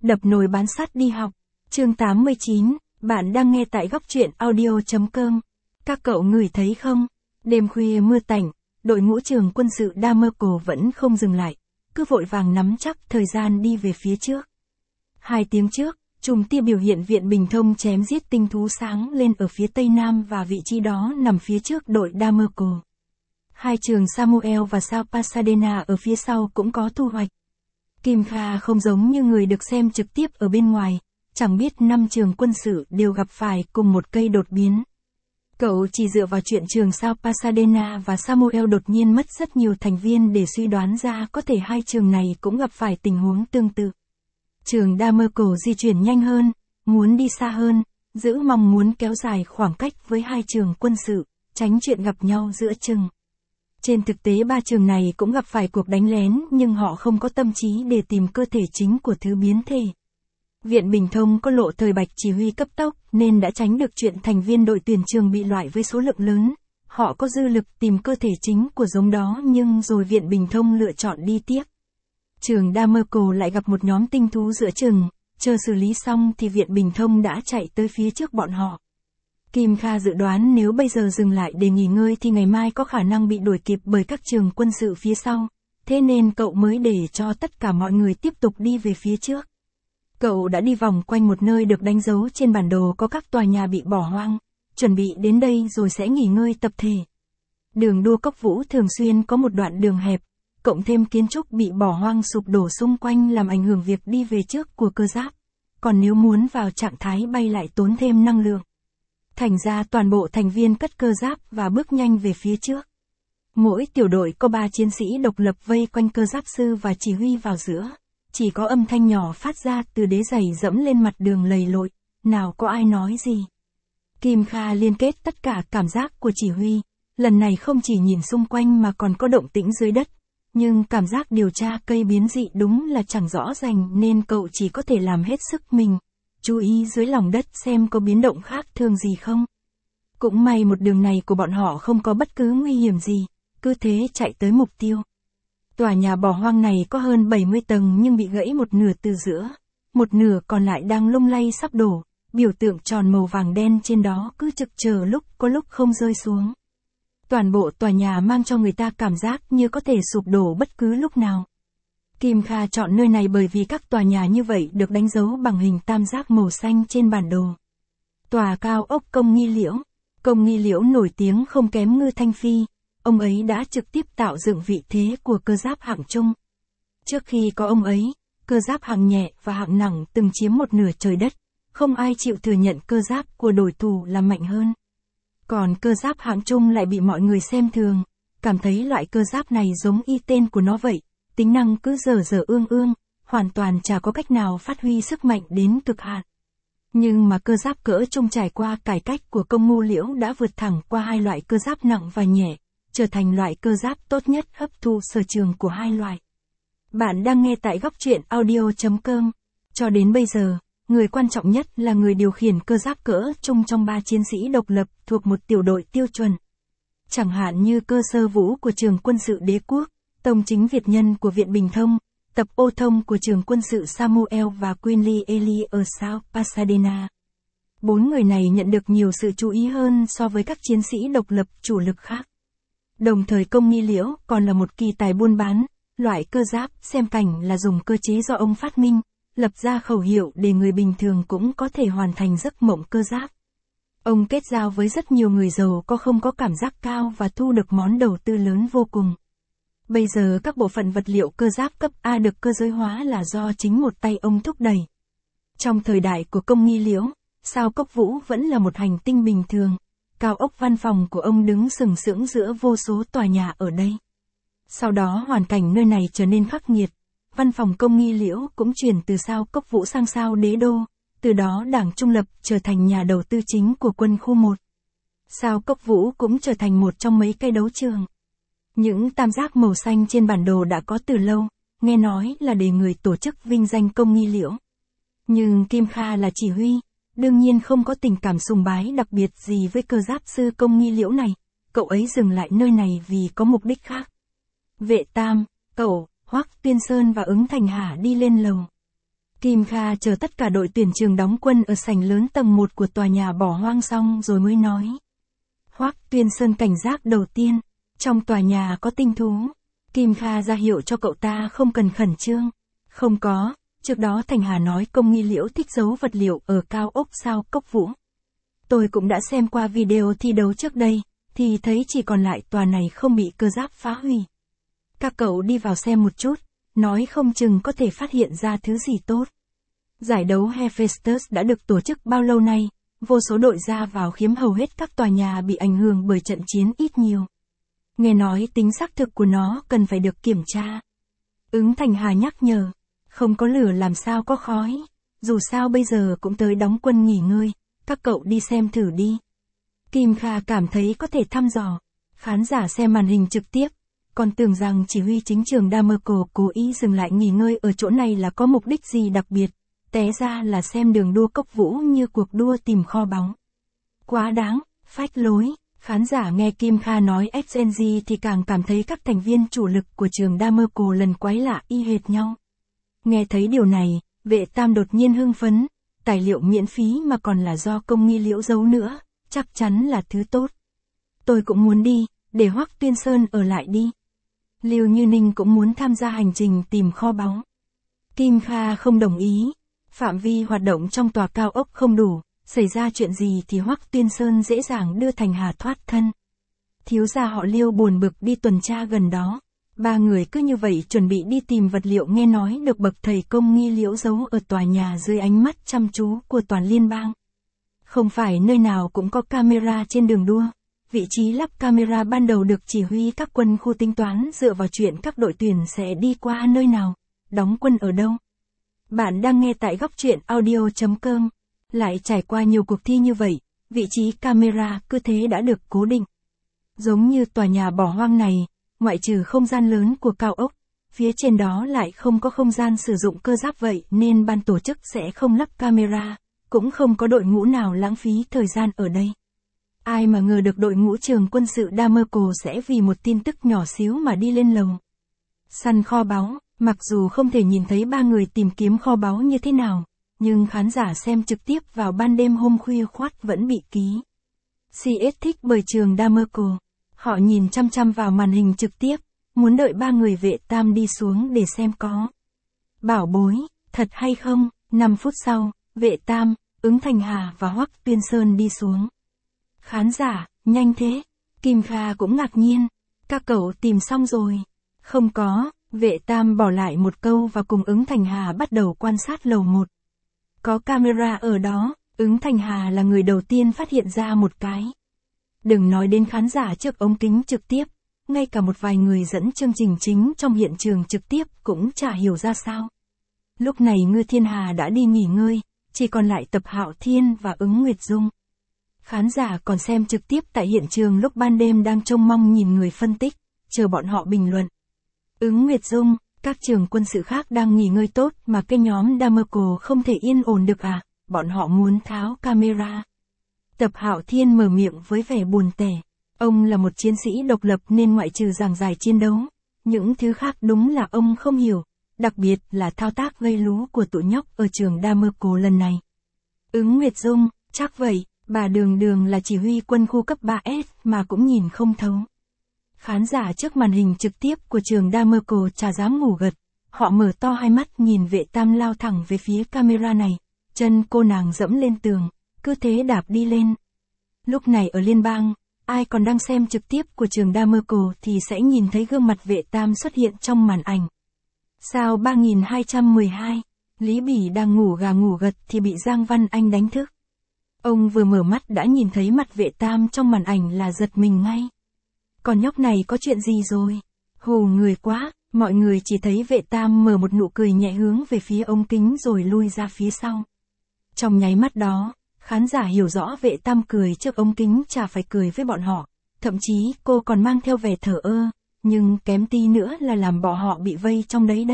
Đập nồi bán sắt đi học. Chương 89, bạn đang nghe tại góc truyện audio.com. Các cậu ngửi thấy không? Đêm khuya mưa tạnh, đội ngũ trường quân sự Damerco vẫn không dừng lại, cứ vội vàng nắm chắc thời gian đi về phía trước. 2 tiếng trước, chùm tia biểu hiện viện Bình Thông chém giết tinh thú sáng lên ở phía tây nam và vị trí đó nằm phía trước đội Damerco. 2 trường Samuel và South Pasadena ở phía sau cũng có thu hoạch. Kim Kha không giống như người được xem trực tiếp ở bên ngoài, chẳng biết 5 trường quân sự đều gặp phải cùng một cây đột biến. Cậu chỉ dựa vào chuyện trường South Pasadena và Samuel đột nhiên mất rất nhiều thành viên để suy đoán ra có thể 2 trường này cũng gặp phải tình huống tương tự. Trường Damerco di chuyển nhanh hơn, muốn đi xa hơn, giữ mong muốn kéo dài khoảng cách với 2 trường quân sự, tránh chuyện gặp nhau giữa chừng. Trên thực tế 3 trường này cũng gặp phải cuộc đánh lén nhưng họ không có tâm trí để tìm cơ thể chính của thứ biến thể. Viện Bình Thông có lộ thời Bạch chỉ huy cấp tốc nên đã tránh được chuyện thành viên đội tuyển trường bị loại với số lượng lớn. Họ có dư lực tìm cơ thể chính của giống đó nhưng rồi Viện Bình Thông lựa chọn đi tiếp. Trường Damerco lại gặp một nhóm tinh thú giữa chừng, chờ xử lý xong thì Viện Bình Thông đã chạy tới phía trước bọn họ. Kim Kha dự đoán nếu bây giờ dừng lại để nghỉ ngơi thì ngày mai có khả năng bị đuổi kịp bởi các trường quân sự phía sau, thế nên cậu mới để cho tất cả mọi người tiếp tục đi về phía trước. Cậu đã đi vòng quanh một nơi được đánh dấu trên bản đồ có các tòa nhà bị bỏ hoang, chuẩn bị đến đây rồi sẽ nghỉ ngơi tập thể. Đường đua Cốc Vũ thường xuyên có một đoạn đường hẹp, cộng thêm kiến trúc bị bỏ hoang sụp đổ xung quanh làm ảnh hưởng việc đi về trước của cơ giáp, còn nếu muốn vào trạng thái bay lại tốn thêm năng lượng. Thành ra toàn bộ thành viên cất cơ giáp và bước nhanh về phía trước. Mỗi tiểu đội có 3 chiến sĩ độc lập vây quanh cơ giáp sư và chỉ huy vào giữa. Chỉ có âm thanh nhỏ phát ra từ đế giày dẫm lên mặt đường lầy lội, nào có ai nói gì. Kim Kha liên kết tất cả cảm giác của chỉ huy, lần này không chỉ nhìn xung quanh mà còn có động tĩnh dưới đất. Nhưng cảm giác điều tra cây biến dị đúng là chẳng rõ rành nên cậu chỉ có thể làm hết sức mình. Chú ý dưới lòng đất xem có biến động khác thường gì không. Cũng may một đường này của bọn họ không có bất cứ nguy hiểm gì, cứ thế chạy tới mục tiêu. Tòa nhà bỏ hoang này có hơn 70 tầng nhưng bị gãy một nửa từ giữa, một nửa còn lại đang lung lay sắp đổ, biểu tượng tròn màu vàng đen trên đó cứ trực chờ lúc có lúc không rơi xuống. Toàn bộ tòa nhà mang cho người ta cảm giác như có thể sụp đổ bất cứ lúc nào. Kim Kha chọn nơi này bởi vì các tòa nhà như vậy được đánh dấu bằng hình tam giác màu xanh trên bản đồ. Tòa cao ốc Công Nghi Liễu nổi tiếng không kém Ngư Thanh Phi, ông ấy đã trực tiếp tạo dựng vị thế của cơ giáp hạng trung. Trước khi có ông ấy, cơ giáp hạng nhẹ và hạng nặng từng chiếm một nửa trời đất, không ai chịu thừa nhận cơ giáp của đối thủ là mạnh hơn. Còn cơ giáp hạng trung lại bị mọi người xem thường, cảm thấy loại cơ giáp này giống y tên của nó vậy. Tính năng cứ dở ương, hoàn toàn chả có cách nào phát huy sức mạnh đến cực hạn. Nhưng mà cơ giáp cỡ trung trải qua cải cách của Công Ngô Liễu đã vượt thẳng qua 2 loại cơ giáp nặng và nhẹ, trở thành loại cơ giáp tốt nhất hấp thu sở trường của 2 loại. Bạn đang nghe tại góc truyện audio.com. Cho đến bây giờ, người quan trọng nhất là người điều khiển cơ giáp cỡ trung trong 3 chiến sĩ độc lập thuộc một tiểu đội tiêu chuẩn. Chẳng hạn như cơ sơ vũ của trường quân sự Đế Quốc, Tông chính Việt nhân của Viện Bình Thông, tập ô thông của trường quân sự Samuel và Quinley Ely ở South Pasadena. 4 người này nhận được nhiều sự chú ý hơn so với các chiến sĩ độc lập chủ lực khác. Đồng thời Công Nghi Liễu còn là một kỳ tài buôn bán, loại cơ giáp xem cảnh là dùng cơ chế do ông phát minh, lập ra khẩu hiệu để người bình thường cũng có thể hoàn thành giấc mộng cơ giáp. Ông kết giao với rất nhiều người giàu có không có cảm giác cao và thu được món đầu tư lớn vô cùng. Bây giờ các bộ phận vật liệu cơ giáp cấp A được cơ giới hóa là do chính một tay ông thúc đẩy. Trong thời đại của Công Nghi Liễu, sao Cốc Vũ vẫn là một hành tinh bình thường, cao ốc văn phòng của ông đứng sừng sững giữa vô số tòa nhà ở đây. Sau đó hoàn cảnh nơi này trở nên khắc nghiệt, văn phòng Công Nghi Liễu cũng chuyển từ sao Cốc Vũ sang sao Đế Đô, từ đó Đảng Trung Lập trở thành nhà đầu tư chính của quân khu 1. Sao Cốc Vũ cũng trở thành một trong mấy cây đấu trường. Những tam giác màu xanh trên bản đồ đã có từ lâu, nghe nói là để người tổ chức vinh danh Công Nghi Liễu. Nhưng Kim Kha là chỉ huy, đương nhiên không có tình cảm sùng bái đặc biệt gì với cơ giáp sư Công Nghi Liễu này, cậu ấy dừng lại nơi này vì có mục đích khác. Vệ Tam, cậu, Hoắc Tuyên Sơn và Ứng Thành Hà đi lên lầu. Kim Kha chờ tất cả đội tuyển trường đóng quân ở sảnh lớn tầng 1 của tòa nhà bỏ hoang xong rồi mới nói. Hoắc Tuyên Sơn cảnh giác đầu tiên, trong tòa nhà có tinh thú. Kim Kha ra hiệu cho cậu ta không cần khẩn trương. Không có, trước đó Thành Hà nói Công Nghi Liễu thích giấu vật liệu ở cao ốc sao Cốc Vũ. Tôi cũng đã xem qua video thi đấu trước đây, thì thấy chỉ còn lại tòa này không bị cơ giáp phá hủy. Các cậu đi vào xem một chút, nói không chừng có thể phát hiện ra thứ gì tốt. Giải đấu Hephaestus đã được tổ chức bao lâu nay, vô số đội ra vào khiếm hầu hết các tòa nhà bị ảnh hưởng bởi trận chiến ít nhiều. Nghe nói tính xác thực của nó cần phải được kiểm tra. Ứng Thành Hà nhắc nhở, không có lửa làm sao có khói, dù sao bây giờ cũng tới đóng quân nghỉ ngơi, các cậu đi xem thử đi. Kim Kha cảm thấy có thể thăm dò, khán giả xem màn hình trực tiếp, còn tưởng rằng chỉ huy chính trường Damerco cố ý dừng lại nghỉ ngơi ở chỗ này là có mục đích gì đặc biệt, té ra là xem đường đua Cốc Vũ như cuộc đua tìm kho báu. Quá đáng, phách lối. Khán giả nghe Kim Kha nói XNG thì càng cảm thấy các thành viên chủ lực của trường Damerco lần quái lạ y hệt nhau. Nghe thấy điều này, Vệ Tam đột nhiên hưng phấn, tài liệu miễn phí mà còn là do Công Nghi Liễu giấu nữa, chắc chắn là thứ tốt. Tôi cũng muốn đi, để Hoắc Tuyên Sơn ở lại đi. Lưu Như Ninh cũng muốn tham gia hành trình tìm kho báu. Kim Kha không đồng ý, phạm vi hoạt động trong tòa cao ốc không đủ. Xảy ra chuyện gì thì Hoắc Tuyên Sơn dễ dàng đưa Thành Hà thoát thân. Thiếu gia họ Liêu buồn bực đi tuần tra gần đó. Ba người cứ như vậy chuẩn bị đi tìm vật liệu nghe nói được bậc thầy Công Nghi Liễu giấu ở tòa nhà dưới ánh mắt chăm chú của toàn liên bang. Không phải nơi nào cũng có camera trên đường đua. Vị trí lắp camera ban đầu được chỉ huy các quân khu tính toán dựa vào chuyện các đội tuyển sẽ đi qua nơi nào, đóng quân ở đâu. Bạn đang nghe tại góc truyện audio.com. Lại trải qua nhiều cuộc thi như vậy, vị trí camera cứ thế đã được cố định. Giống như tòa nhà bỏ hoang này, ngoại trừ không gian lớn của cao ốc, phía trên đó lại không có không gian sử dụng cơ giáp vậy nên ban tổ chức sẽ không lắp camera, cũng không có đội ngũ nào lãng phí thời gian ở đây. Ai mà ngờ được đội ngũ trường quân sự Damerco sẽ vì một tin tức nhỏ xíu mà đi lên lầu. Săn kho báu, mặc dù không thể nhìn thấy ba người tìm kiếm kho báu như thế nào. Nhưng khán giả xem trực tiếp vào ban đêm hôm khuya khoắt vẫn bị ký. CS thích bởi trường Damerco. Họ nhìn chăm chăm vào màn hình trực tiếp, muốn đợi ba người Vệ Tam đi xuống để xem có bảo bối, thật hay không. 5 phút sau, Vệ Tam, Ứng Thành Hà và Hoắc Tuyên Sơn đi xuống. Khán giả, nhanh thế. Kim Kha cũng ngạc nhiên. Các cậu tìm xong rồi. Không có, Vệ Tam bỏ lại một câu và cùng Ứng Thành Hà bắt đầu quan sát lầu 1. Có camera ở đó, Ứng Thành Hà là người đầu tiên phát hiện ra một cái. Đừng nói đến khán giả trước ống kính trực tiếp, ngay cả một vài người dẫn chương trình chính trong hiện trường trực tiếp cũng chả hiểu ra sao. Lúc này Ngư Thiên Hà đã đi nghỉ ngơi, chỉ còn lại Tập Hạo Thiên và Ứng Nguyệt Dung. Khán giả còn xem trực tiếp tại hiện trường lúc ban đêm đang trông mong nhìn người phân tích, chờ bọn họ bình luận. Ứng Nguyệt Dung, các trường quân sự khác đang nghỉ ngơi tốt mà cái nhóm Damerco không thể yên ổn được à, bọn họ muốn tháo camera. Tập Hạo Thiên mở miệng với vẻ buồn tẻ. Ông là một chiến sĩ độc lập nên ngoại trừ giảng giải chiến đấu, những thứ khác đúng là ông không hiểu, đặc biệt là thao tác gây lú của tụi nhóc ở trường Damerco lần này. Ứng Nguyệt Dung, chắc vậy, bà Đường Đường là chỉ huy quân khu cấp 3S mà cũng nhìn không thấu. Khán giả trước màn hình trực tiếp của trường Damerco chả dám ngủ gật, họ mở to hai mắt nhìn Vệ Tam lao thẳng về phía camera này, chân cô nàng dẫm lên tường, cứ thế đạp đi lên. Lúc này ở liên bang, ai còn đang xem trực tiếp của trường Damerco thì sẽ nhìn thấy gương mặt Vệ Tam xuất hiện trong màn ảnh. Sao 3212, Lý Bỉ đang ngủ gà ngủ gật thì bị Giang Văn Anh đánh thức. Ông vừa mở mắt đã nhìn thấy mặt Vệ Tam trong màn ảnh là giật mình ngay. Còn nhóc này có chuyện gì rồi? Hù người quá, mọi người chỉ thấy Vệ Tam mở một nụ cười nhẹ hướng về phía ống kính rồi lui ra phía sau. Trong nháy mắt đó, khán giả hiểu rõ Vệ Tam cười trước ống kính chả phải cười với bọn họ, thậm chí cô còn mang theo vẻ thờ ơ, nhưng kém tí nữa là làm bọn họ bị vây trong đấy.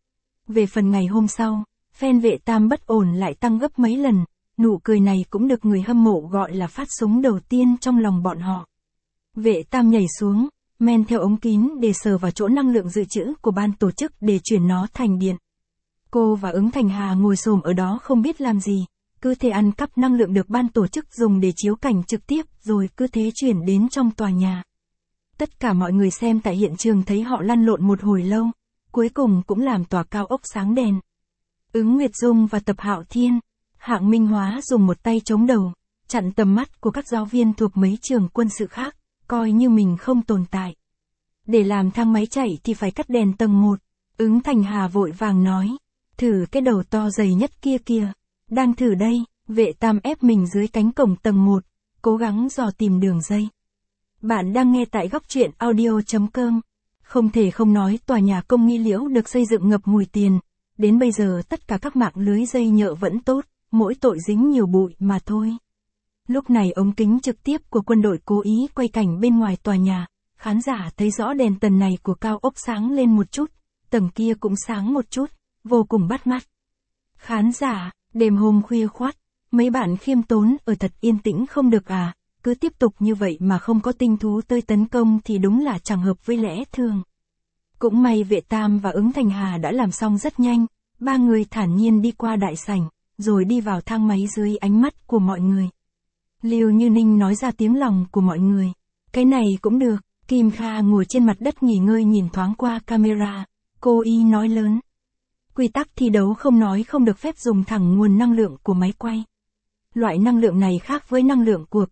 Về phần ngày hôm sau, fan Vệ Tam bất ổn lại tăng gấp mấy lần, nụ cười này cũng được người hâm mộ gọi là phát súng đầu tiên trong lòng bọn họ. Vệ Tam nhảy xuống, men theo ống kính để sờ vào chỗ năng lượng dự trữ của ban tổ chức để chuyển nó thành điện. Cô và Ứng Thành Hà ngồi xổm ở đó không biết làm gì, cứ thế ăn cắp năng lượng được ban tổ chức dùng để chiếu cảnh trực tiếp rồi cứ thế chuyển đến trong tòa nhà. Tất cả mọi người xem tại hiện trường thấy họ lăn lộn một hồi lâu, cuối cùng cũng làm tòa cao ốc sáng đèn. Ứng Nguyệt Dung và Tập Hạo Thiên, Hạng Minh Hóa dùng một tay chống đầu, chặn tầm mắt của các giáo viên thuộc mấy trường quân sự khác, coi như mình không tồn tại. Để làm thang máy chạy thì phải cắt đèn tầng 1, Ứng Thành Hà vội vàng nói, thử cái đầu to dày nhất kia kìa, đang thử đây. Vệ Tam ép mình dưới cánh cổng tầng 1, cố gắng dò tìm đường dây. Bạn đang nghe tại góc truyện audio.com. Không thể không nói tòa nhà Công Nghi Liễu được xây dựng ngập mùi tiền, đến bây giờ tất cả các mạng lưới dây nhợ vẫn tốt, mỗi tội dính nhiều bụi mà thôi. Lúc này ống kính trực tiếp của quân đội cố ý quay cảnh bên ngoài tòa nhà, khán giả thấy rõ đèn tầng này của cao ốc sáng lên một chút, tầng kia cũng sáng một chút, vô cùng bắt mắt. Khán giả, đêm hôm khuya khoắt, mấy bạn khiêm tốn ở thật yên tĩnh không được à, cứ tiếp tục như vậy mà không có tinh thú tới tấn công thì đúng là chẳng hợp với lẽ thường. Cũng may Vệ Tam và Ứng Thành Hà đã làm xong rất nhanh, ba người thản nhiên đi qua đại sảnh, rồi đi vào thang máy dưới ánh mắt của mọi người. Liêu Như Ninh nói ra tiếng lòng của mọi người, cái này cũng được. Kim Kha ngồi trên mặt đất nghỉ ngơi nhìn thoáng qua camera, cô y nói lớn. Quy tắc thi đấu không nói không được phép dùng thẳng nguồn năng lượng của máy quay. Loại năng lượng này khác với năng lượng của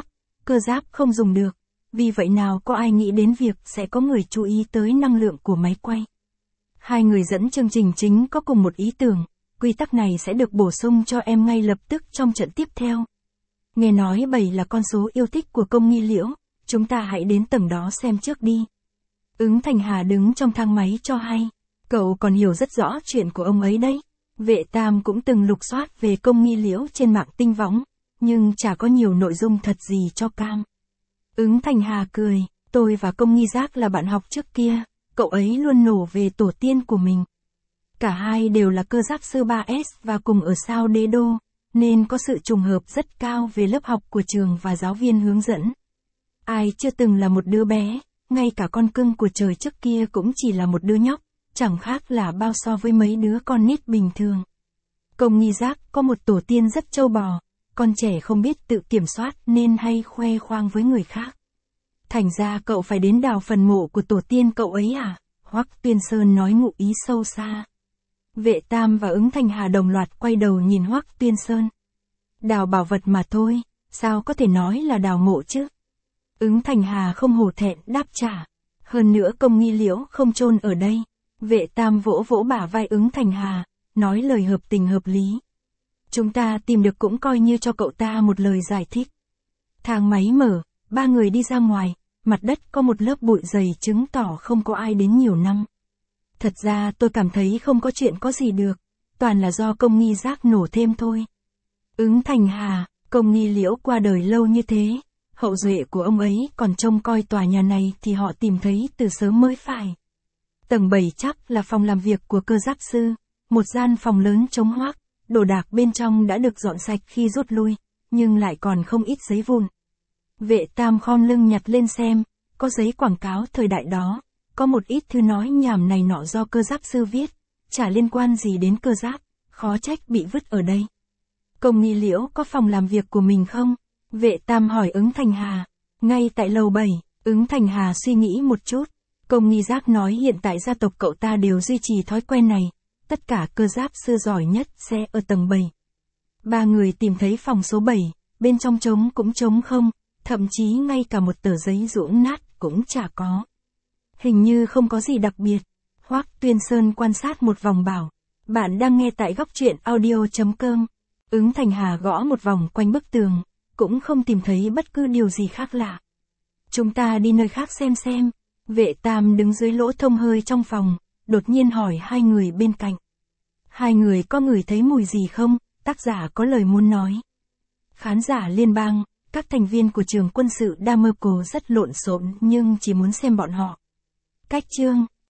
cơ giáp không dùng được, vì vậy nào có ai nghĩ đến việc sẽ có người chú ý tới năng lượng của máy quay. Hai người dẫn chương trình chính có cùng một ý tưởng, quy tắc này sẽ được bổ sung cho em ngay lập tức trong trận tiếp theo. Nghe nói 7 là con số yêu thích của Công Nghi Liễu, chúng ta hãy đến tầng đó xem trước đi. Ứng Thành Hà đứng trong thang máy cho hay, cậu còn hiểu rất rõ chuyện của ông ấy đấy. Vệ Tam cũng từng lục soát về Công Nghi Liễu trên mạng tinh võng, nhưng chả có nhiều nội dung thật gì cho cam. Ứng Thành Hà cười, tôi và Công Nghi Giác là bạn học trước kia, cậu ấy luôn nổ về tổ tiên của mình. Cả hai đều là cơ giáp sư 3S và cùng ở sao Đế Đô, nên có sự trùng hợp rất cao về lớp học của trường và giáo viên hướng dẫn. Ai chưa từng là một đứa bé, ngay cả con cưng của trời trước kia cũng chỉ là một đứa nhóc, chẳng khác là bao so với mấy đứa con nít bình thường. Công Nghi Giác có một tổ tiên rất trâu bò, con trẻ không biết tự kiểm soát nên hay khoe khoang với người khác. Thành ra cậu phải đến đào phần mộ của tổ tiên cậu ấy à? Hoắc Tuyên Sơn nói ngụ ý sâu xa. Vệ Tam và Ứng Thành Hà đồng loạt quay đầu nhìn Hoắc Tuyên Sơn. Đào bảo vật mà thôi, sao có thể nói là đào mộ chứ? Ứng Thành Hà không hổ thẹn đáp trả. Hơn nữa Công Nghi Liễu không chôn ở đây. Vệ Tam vỗ vỗ bả vai Ứng Thành Hà, nói lời hợp tình hợp lý. Chúng ta tìm được cũng coi như cho cậu ta một lời giải thích. Thang máy mở, ba người đi ra ngoài, mặt đất có một lớp bụi dày chứng tỏ không có ai đến nhiều năm. Thật ra tôi cảm thấy không có chuyện có gì được, toàn là do Công Nghi Giác nổ thêm thôi. Ứng Thành Hà, Công Nghi Liễu qua đời lâu như thế, hậu duệ của ông ấy còn trông coi tòa nhà này thì họ tìm thấy từ sớm mới phải. Tầng 7 chắc là phòng làm việc của cơ giáp sư, một gian phòng lớn trống hoác, đồ đạc bên trong đã được dọn sạch khi rút lui, nhưng lại còn không ít giấy vụn. Vệ Tam khom lưng nhặt lên xem, có giấy quảng cáo thời đại đó, có một ít thư nói nhảm này nọ do cơ giáp sư viết, chả liên quan gì đến cơ giáp, khó trách bị vứt ở đây. Công Nghi Liễu có phòng làm việc của mình không? Vệ Tam hỏi Ứng Thành Hà. Ngay tại lầu 7, Ứng Thành Hà suy nghĩ một chút. Công Nghi Giác nói hiện tại gia tộc cậu ta đều duy trì thói quen này, tất cả cơ giáp sư giỏi nhất sẽ ở tầng 7. Ba người tìm thấy phòng số 7, bên trong trống cũng trống không, thậm chí ngay cả một tờ giấy ruỗng nát cũng chả có. Hình như không có gì đặc biệt. Hoắc Tuyên Sơn quan sát một vòng bảo, bạn đang nghe tại góc truyện audio.com. Ứng Thành Hà gõ một vòng quanh bức tường, cũng không tìm thấy bất cứ điều gì khác lạ. Chúng ta đi nơi khác xem. Vệ Tam đứng dưới lỗ thông hơi trong phòng, đột nhiên hỏi hai người bên cạnh. Hai người có ngửi thấy mùi gì không? Tác giả có lời muốn nói. Khán giả liên bang, các thành viên của trường quân sự Damerco rất lộn xộn nhưng chỉ muốn xem bọn họ. Cách chương